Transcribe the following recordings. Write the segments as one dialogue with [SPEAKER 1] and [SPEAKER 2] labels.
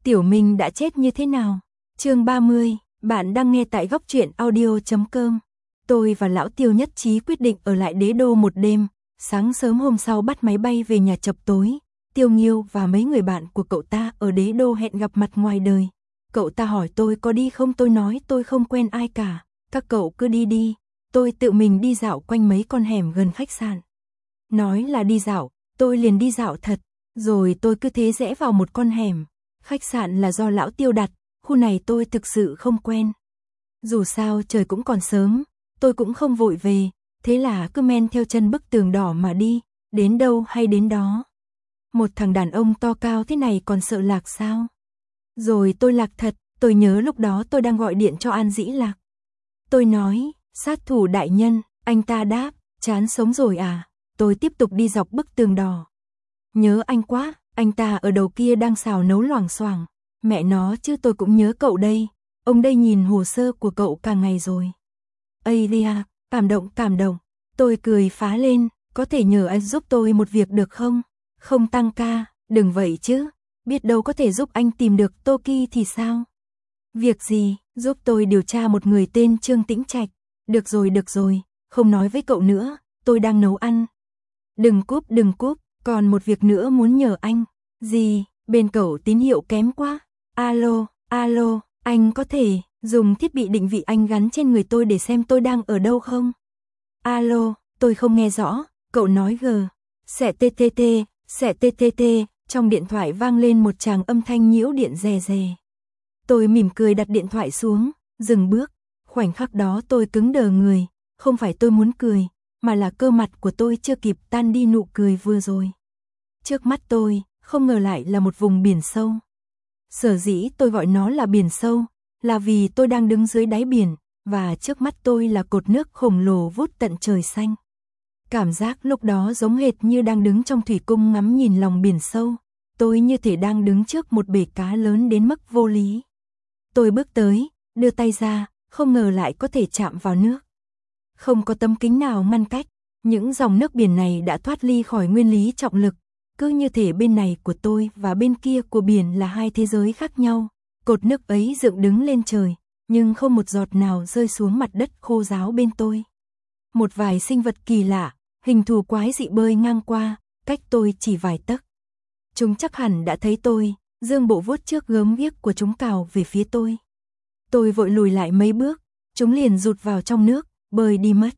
[SPEAKER 1] Tiểu Minh đã chết như thế nào? Chương 30, bạn đang nghe tại góc truyện audio.com. Tôi và lão Tiêu nhất trí quyết định ở lại Đế Đô một đêm, sáng sớm hôm sau bắt máy bay về nhà chập tối. Tiêu Nghiêu và mấy người bạn của cậu ta ở Đế Đô hẹn gặp mặt ngoài đời. Cậu ta hỏi tôi có đi không, tôi nói tôi không quen ai cả, các cậu cứ đi đi, tôi tự mình đi dạo quanh mấy con hẻm gần khách sạn. Nói là đi dạo, tôi liền đi dạo thật, rồi tôi cứ thế rẽ vào một con hẻm. Khách sạn là do lão Tiêu đặt, khu này tôi thực sự không quen. Dù sao trời cũng còn sớm, tôi cũng không vội về, thế là cứ men theo chân bức tường đỏ mà đi, đến đâu hay đến đó. Một thằng đàn ông to cao thế này còn sợ lạc sao? Rồi tôi lạc thật, tôi nhớ lúc đó tôi đang gọi điện cho An Dĩ Lạc. Tôi nói, sát thủ đại nhân, anh ta đáp, chán sống rồi à? Tôi tiếp tục đi dọc bức tường đỏ. Nhớ anh quá, anh ta ở đầu kia đang xào nấu loảng xoảng. Mẹ nó chứ tôi cũng nhớ cậu đây. Ông đây nhìn hồ sơ của cậu cả ngày rồi. Ây Lia, cảm động. Tôi cười phá lên, có thể nhờ anh giúp tôi một việc được không? Không tăng ca, đừng vậy chứ. Biết đâu có thể giúp anh tìm được Toki thì sao? Việc gì, giúp tôi điều tra một người tên Trương Tĩnh Trạch. Được rồi, không nói với cậu nữa, tôi đang nấu ăn. Đừng cúp, còn một việc nữa muốn nhờ anh. Gì, bên cậu tín hiệu kém quá. Alo, anh có thể dùng thiết bị định vị anh gắn trên người tôi để xem tôi đang ở đâu không? Alo, tôi không nghe rõ, cậu nói g. Xẻ ttt, trong điện thoại vang lên một tràng âm thanh nhiễu điện rè rè. Tôi mỉm cười đặt điện thoại xuống, dừng bước. Khoảnh khắc đó tôi cứng đờ người, không phải tôi muốn cười, mà là cơ mặt của tôi chưa kịp tan đi nụ cười vừa rồi. Trước mắt tôi, không ngờ lại là một vùng biển sâu. Sở dĩ tôi gọi nó là biển sâu, là vì tôi đang đứng dưới đáy biển, và trước mắt tôi là cột nước khổng lồ vút tận trời xanh. Cảm giác lúc đó giống hệt như đang đứng trong thủy cung ngắm nhìn lòng biển sâu, tôi như thể đang đứng trước một bể cá lớn đến mức vô lý. Tôi bước tới, đưa tay ra, không ngờ lại có thể chạm vào nước. Không có tấm kính nào ngăn cách, những dòng nước biển này đã thoát ly khỏi nguyên lý trọng lực, cứ như thể bên này của tôi và bên kia của biển là hai thế giới khác nhau. Cột nước ấy dựng đứng lên trời, nhưng không một giọt nào rơi xuống mặt đất khô ráo bên tôi. Một vài sinh vật kỳ lạ, hình thù quái dị bơi ngang qua, cách tôi chỉ vài tấc. Chúng chắc hẳn đã thấy tôi, dương bộ vuốt trước gớm ghiếc của chúng cào về phía tôi. Tôi vội lùi lại mấy bước, chúng liền rụt vào trong nước, bơi đi mất.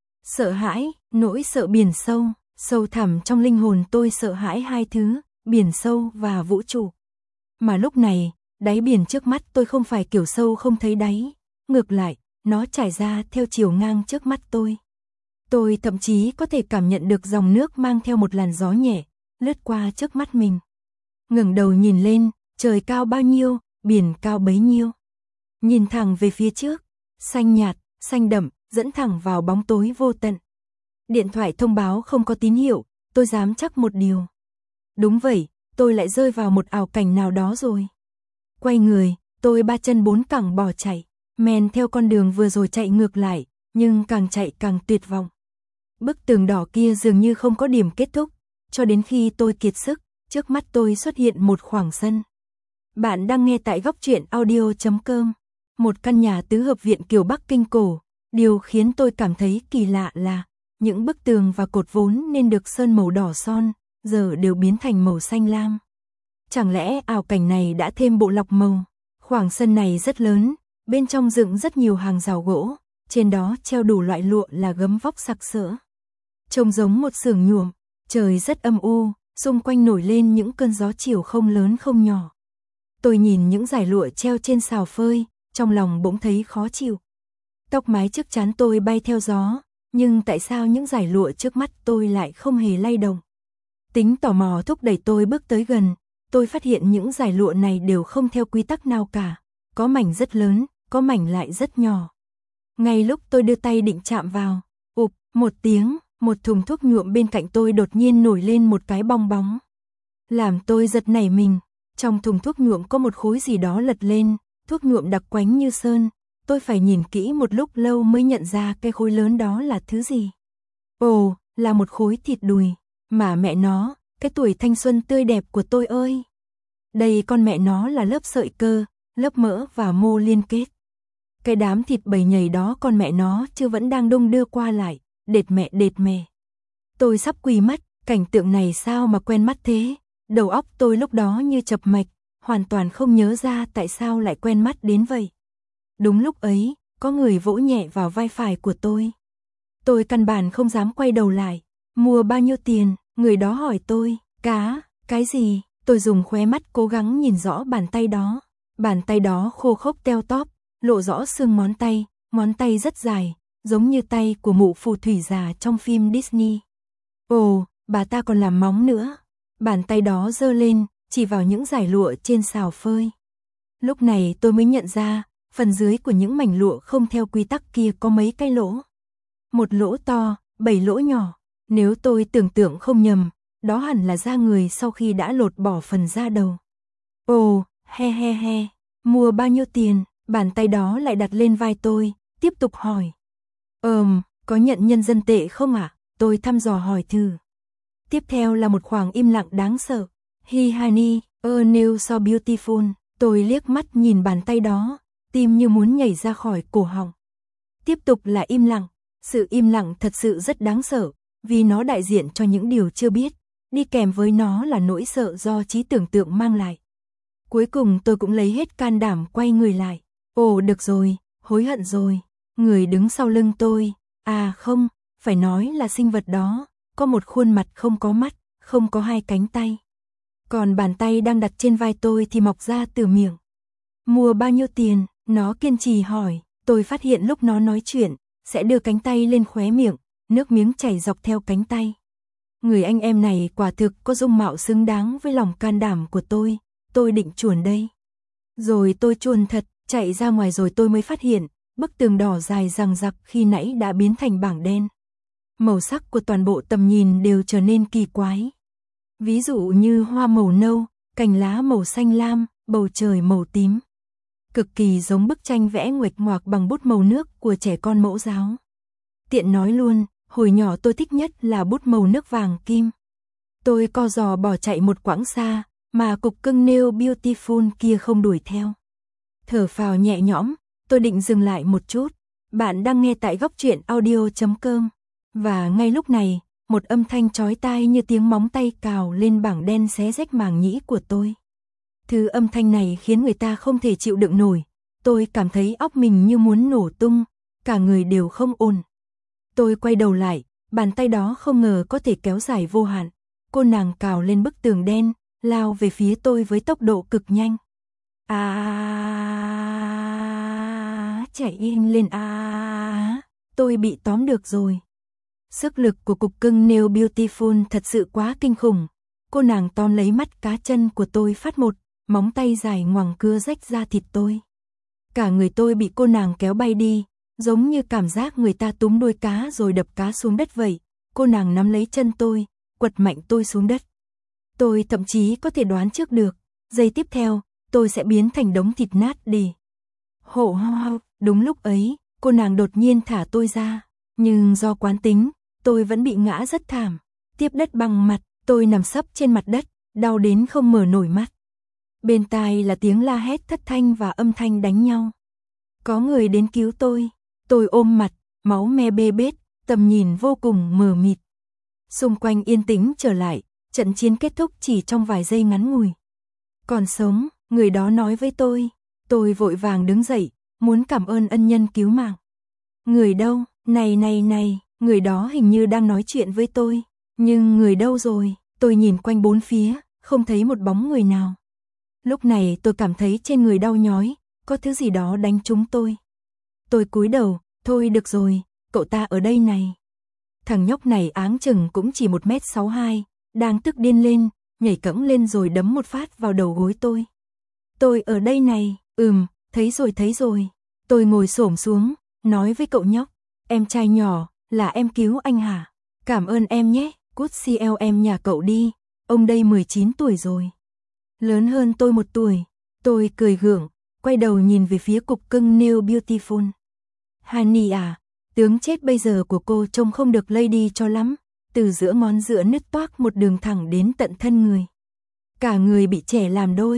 [SPEAKER 1] Sợ hãi, nỗi sợ biển sâu, sâu thẳm trong linh hồn tôi sợ hãi hai thứ, biển sâu và vũ trụ. Mà lúc này, đáy biển trước mắt tôi không phải kiểu sâu không thấy đáy, ngược lại, nó trải ra theo chiều ngang trước mắt tôi. Tôi thậm chí có thể cảm nhận được dòng nước mang theo một làn gió nhẹ, lướt qua trước mắt mình. Ngẩng đầu nhìn lên, trời cao bao nhiêu, biển cao bấy nhiêu. Nhìn thẳng về phía trước, xanh nhạt, xanh đậm, dẫn thẳng vào bóng tối vô tận. Điện thoại thông báo không có tín hiệu, tôi dám chắc một điều. Đúng vậy, tôi lại rơi vào một ảo cảnh nào đó rồi. Quay người, tôi ba chân bốn cẳng bỏ chạy, men theo con đường vừa rồi chạy ngược lại, nhưng càng chạy càng tuyệt vọng. Bức tường đỏ kia dường như không có điểm kết thúc, cho đến khi tôi kiệt sức, trước mắt tôi xuất hiện một khoảng sân. Bạn đang nghe tại góc truyện audio.com. Một căn nhà tứ hợp viện kiểu Bắc Kinh cổ. Điều khiến tôi cảm thấy kỳ lạ là những bức tường và cột vốn nên được sơn màu đỏ son, giờ đều biến thành màu xanh lam. Chẳng lẽ ảo cảnh này đã thêm bộ lọc màu? Khoảng sân này rất lớn, bên trong dựng rất nhiều hàng rào gỗ, trên đó treo đủ loại lụa là gấm vóc sặc sỡ. Trông giống một xưởng nhuộm, trời rất âm u, xung quanh nổi lên những cơn gió chiều không lớn không nhỏ. Tôi nhìn những dải lụa treo trên sào phơi, trong lòng bỗng thấy khó chịu. Tóc mái trước trán tôi bay theo gió, nhưng tại sao những dải lụa trước mắt tôi lại không hề lay động? Tính tò mò thúc đẩy tôi bước tới gần, tôi phát hiện những dải lụa này đều không theo quy tắc nào cả, có mảnh rất lớn, có mảnh lại rất nhỏ. Ngay lúc tôi đưa tay định chạm vào, ụp, một tiếng, một thùng thuốc nhuộm bên cạnh tôi đột nhiên nổi lên một cái bong bóng. Làm tôi giật nảy mình, trong thùng thuốc nhuộm có một khối gì đó lật lên, thuốc nhuộm đặc quánh như sơn. Tôi phải nhìn kỹ một lúc lâu mới nhận ra cái khối lớn đó là thứ gì. Ồ, là một khối thịt đùi, mà mẹ nó, cái tuổi thanh xuân tươi đẹp của tôi ơi. Đây con mẹ nó là lớp sợi cơ, lớp mỡ và mô liên kết. Cái đám thịt bầy nhầy đó con mẹ nó chứ vẫn đang đung đưa qua lại, đệt mẹ. Tôi sắp quỳ mất, cảnh tượng này sao mà quen mắt thế, đầu óc tôi lúc đó như chập mạch, hoàn toàn không nhớ ra tại sao lại quen mắt đến vậy. Đúng lúc ấy, có người vỗ nhẹ vào vai phải của tôi. Tôi căn bản không dám quay đầu lại. Mua bao nhiêu tiền? Người đó hỏi tôi. Cá, cái gì? Tôi dùng khóe mắt cố gắng nhìn rõ bàn tay đó. Bàn tay đó khô khốc teo tóp, lộ rõ xương ngón tay rất dài, giống như tay của mụ phù thủy già trong phim Disney. Ồ, bà ta còn làm móng nữa. Bàn tay đó giơ lên, chỉ vào những dải lụa trên xào phơi. Lúc này tôi mới nhận ra, phần dưới của những mảnh lụa không theo quy tắc kia có mấy cái lỗ. Một lỗ to, 7 lỗ nhỏ. Nếu tôi tưởng tượng không nhầm, đó hẳn là da người sau khi đã lột bỏ phần da đầu. Ồ, he, mua bao nhiêu tiền? Bàn tay đó lại đặt lên vai tôi, tiếp tục hỏi. Có nhận nhân dân tệ không ạ? Tôi thăm dò hỏi thử. Tiếp theo là một khoảng im lặng đáng sợ. He honey, a nail so beautiful. Tôi liếc mắt nhìn bàn tay đó, tim như muốn nhảy ra khỏi cổ họng. Tiếp tục là im lặng. Sự im lặng thật sự rất đáng sợ, vì nó đại diện cho những điều chưa biết, đi kèm với nó là nỗi sợ do trí tưởng tượng mang lại. Cuối cùng tôi cũng lấy hết can đảm quay người lại. Ồ được rồi, hối hận rồi. Người đứng sau lưng tôi, à không, phải nói là sinh vật đó, có một khuôn mặt không có mắt, không có hai cánh tay. Còn bàn tay đang đặt trên vai tôi thì mọc ra từ miệng. Mua bao nhiêu tiền? Nó kiên trì hỏi. Tôi phát hiện lúc nó nói chuyện, sẽ đưa cánh tay lên khóe miệng, nước miếng chảy dọc theo cánh tay. Người anh em này quả thực có dung mạo xứng đáng với lòng can đảm của tôi định chuồn đây. Rồi tôi chuồn thật, chạy ra ngoài rồi tôi mới phát hiện, bức tường đỏ dài dằng dặc khi nãy đã biến thành bảng đen. Màu sắc của toàn bộ tầm nhìn đều trở nên kỳ quái. Ví dụ như hoa màu nâu, cành lá màu xanh lam, bầu trời màu tím. Cực kỳ giống bức tranh vẽ nguệch ngoạc bằng bút màu nước của trẻ con mẫu giáo. Tiện nói luôn, hồi nhỏ tôi thích nhất là bút màu nước vàng kim. Tôi co giò bỏ chạy một quãng xa, mà cục cưng nail beautiful kia không đuổi theo. Thở phào nhẹ nhõm, tôi định dừng lại một chút. Bạn đang nghe tại góc truyện audio.com. Và ngay lúc này, một âm thanh chói tai như tiếng móng tay cào lên bảng đen xé rách màng nhĩ của tôi. Thứ âm thanh này khiến người ta không thể chịu đựng nổi. Tôi cảm thấy óc mình như muốn nổ tung, cả người đều không ổn. Tôi quay đầu lại, bàn tay đó không ngờ có thể kéo dài vô hạn. Cô nàng cào lên bức tường đen, lao về phía tôi với tốc độ cực nhanh. Chạy nhanh lên tôi bị tóm được rồi. Sức lực của cục cưng nail beautiful thật sự quá kinh khủng. Cô nàng tóm lấy mắt cá chân của tôi phát một, móng tay dài ngoằng cưa rách da thịt tôi. Cả người tôi bị cô nàng kéo bay đi, giống như cảm giác người ta túm đuôi cá rồi đập cá xuống đất vậy. Cô nàng nắm lấy chân tôi, quật mạnh tôi xuống đất. Tôi thậm chí có thể đoán trước được, giây tiếp theo, tôi sẽ biến thành đống thịt nát đi. Hổ hao, đúng lúc ấy, cô nàng đột nhiên thả tôi ra, nhưng do quán tính, tôi vẫn bị ngã rất thảm. Tiếp đất bằng mặt, tôi nằm sấp trên mặt đất, đau đến không mở nổi mắt. Bên tai là tiếng la hét thất thanh và âm thanh đánh nhau. Có người đến cứu tôi ôm mặt, máu me bê bết, tầm nhìn vô cùng mờ mịt. Xung quanh yên tĩnh trở lại, trận chiến kết thúc chỉ trong vài giây ngắn ngủi. Còn sống, người đó nói với tôi vội vàng đứng dậy, muốn cảm ơn ân nhân cứu mạng. Người đâu, này, người đó hình như đang nói chuyện với tôi, nhưng người đâu rồi, tôi nhìn quanh bốn phía, không thấy một bóng người nào. Lúc này tôi cảm thấy trên người đau nhói, có thứ gì đó đánh trúng tôi. Tôi cúi đầu, thôi được rồi, cậu ta ở đây này. Thằng nhóc này áng chừng cũng chỉ 1m62, đang tức điên lên, nhảy cẫng lên rồi đấm một phát vào đầu gối tôi. Tôi ở đây này, thấy rồi. Tôi ngồi xổm xuống, nói với cậu nhóc, em trai nhỏ, là em cứu anh hả? Cảm ơn em nhé, cút CLM nhà cậu đi, ông đây 19 tuổi rồi. Lớn hơn tôi 1 tuổi, tôi cười gượng, quay đầu nhìn về phía cục cưng nail beautiful. Honey à, tướng chết bây giờ của cô trông không được lady cho lắm, từ giữa ngón giữa nứt toác một đường thẳng đến tận thân người. Cả người bị trẻ làm đôi,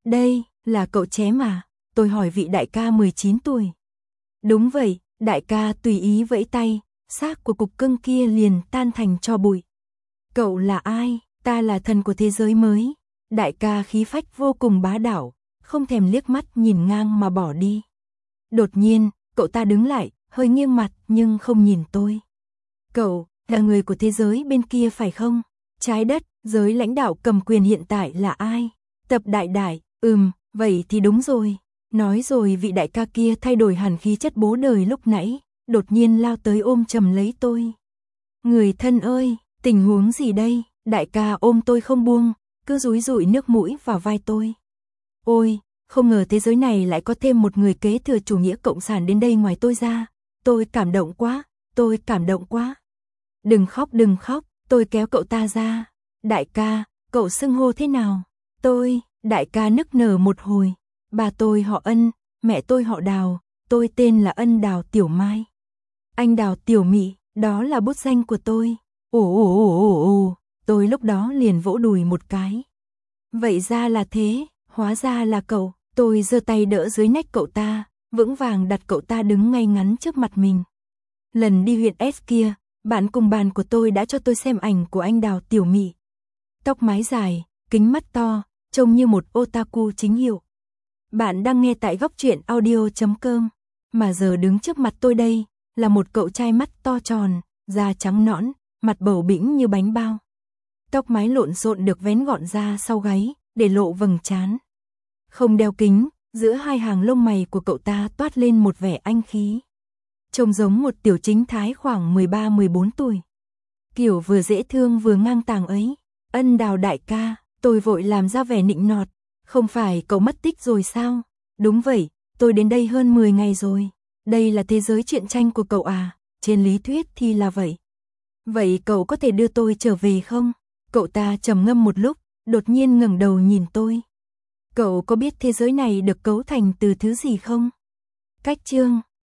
[SPEAKER 1] Đây, là cậu chém à? Tôi hỏi vị đại ca 19 tuổi. Đúng vậy, đại ca tùy ý vẫy tay, xác của cục cưng kia liền tan thành tro bụi. Cậu là ai? Ta là thần của thế giới mới. Đại ca khí phách vô cùng bá đạo, không thèm liếc mắt nhìn ngang mà bỏ đi. Đột nhiên, cậu ta đứng lại, hơi nghiêng mặt nhưng không nhìn tôi. Cậu, là người của thế giới bên kia phải không? Trái đất, giới lãnh đạo cầm quyền hiện tại là ai? Tập Đại Đại, vậy thì đúng rồi. Nói rồi vị đại ca kia thay đổi hẳn khí chất bố đời lúc nãy, đột nhiên lao tới ôm chầm lấy tôi. Người thân ơi, tình huống gì đây? Đại ca ôm tôi không buông, cứ dúi dụi nước mũi vào vai tôi. Ôi, không ngờ thế giới này lại có thêm một người kế thừa chủ nghĩa cộng sản đến đây ngoài tôi ra. Tôi cảm động quá, tôi cảm động quá. Đừng khóc, tôi kéo cậu ta ra. Đại ca, cậu xưng hô thế nào? Đại ca nức nở một hồi. Bà tôi họ Ân, mẹ tôi họ Đào, tôi tên là Ân Đào Tiểu Mai. Anh Đào Tiểu Mị, đó là bút danh của tôi. Ồ, tôi lúc đó liền vỗ đùi một cái. Vậy ra là thế, hóa ra là cậu. Tôi giơ tay đỡ dưới nách cậu ta, vững vàng đặt cậu ta đứng ngay ngắn trước mặt mình. Lần đi huyện S kia, bạn cùng bàn của tôi đã cho tôi xem ảnh của anh Đào Tiểu Mị. Tóc mái dài, kính mắt to, trông như một otaku chính hiệu. Bạn đang nghe tại góc truyện audio.com, mà giờ đứng trước mặt tôi đây, là một cậu trai mắt to tròn, da trắng nõn, mặt bầu bĩnh như bánh bao. Tóc mái lộn xộn được vén gọn ra sau gáy, để lộ vầng trán. Không đeo kính, giữa hai hàng lông mày của cậu ta toát lên một vẻ anh khí. Trông giống một tiểu chính thái khoảng 13-14 tuổi. Kiểu vừa dễ thương vừa ngang tàng ấy. Ân Đào đại ca, tôi vội làm ra vẻ nịnh nọt. Không phải cậu mất tích rồi sao? Đúng vậy, tôi đến đây hơn 10 ngày rồi. Đây là thế giới truyện tranh của cậu à? Trên lý thuyết thì là vậy. Vậy cậu có thể đưa tôi trở về không? Cậu ta trầm ngâm một lúc, đột nhiên ngẩng đầu nhìn tôi. Cậu có biết thế giới này được cấu thành từ thứ gì không? Cách chương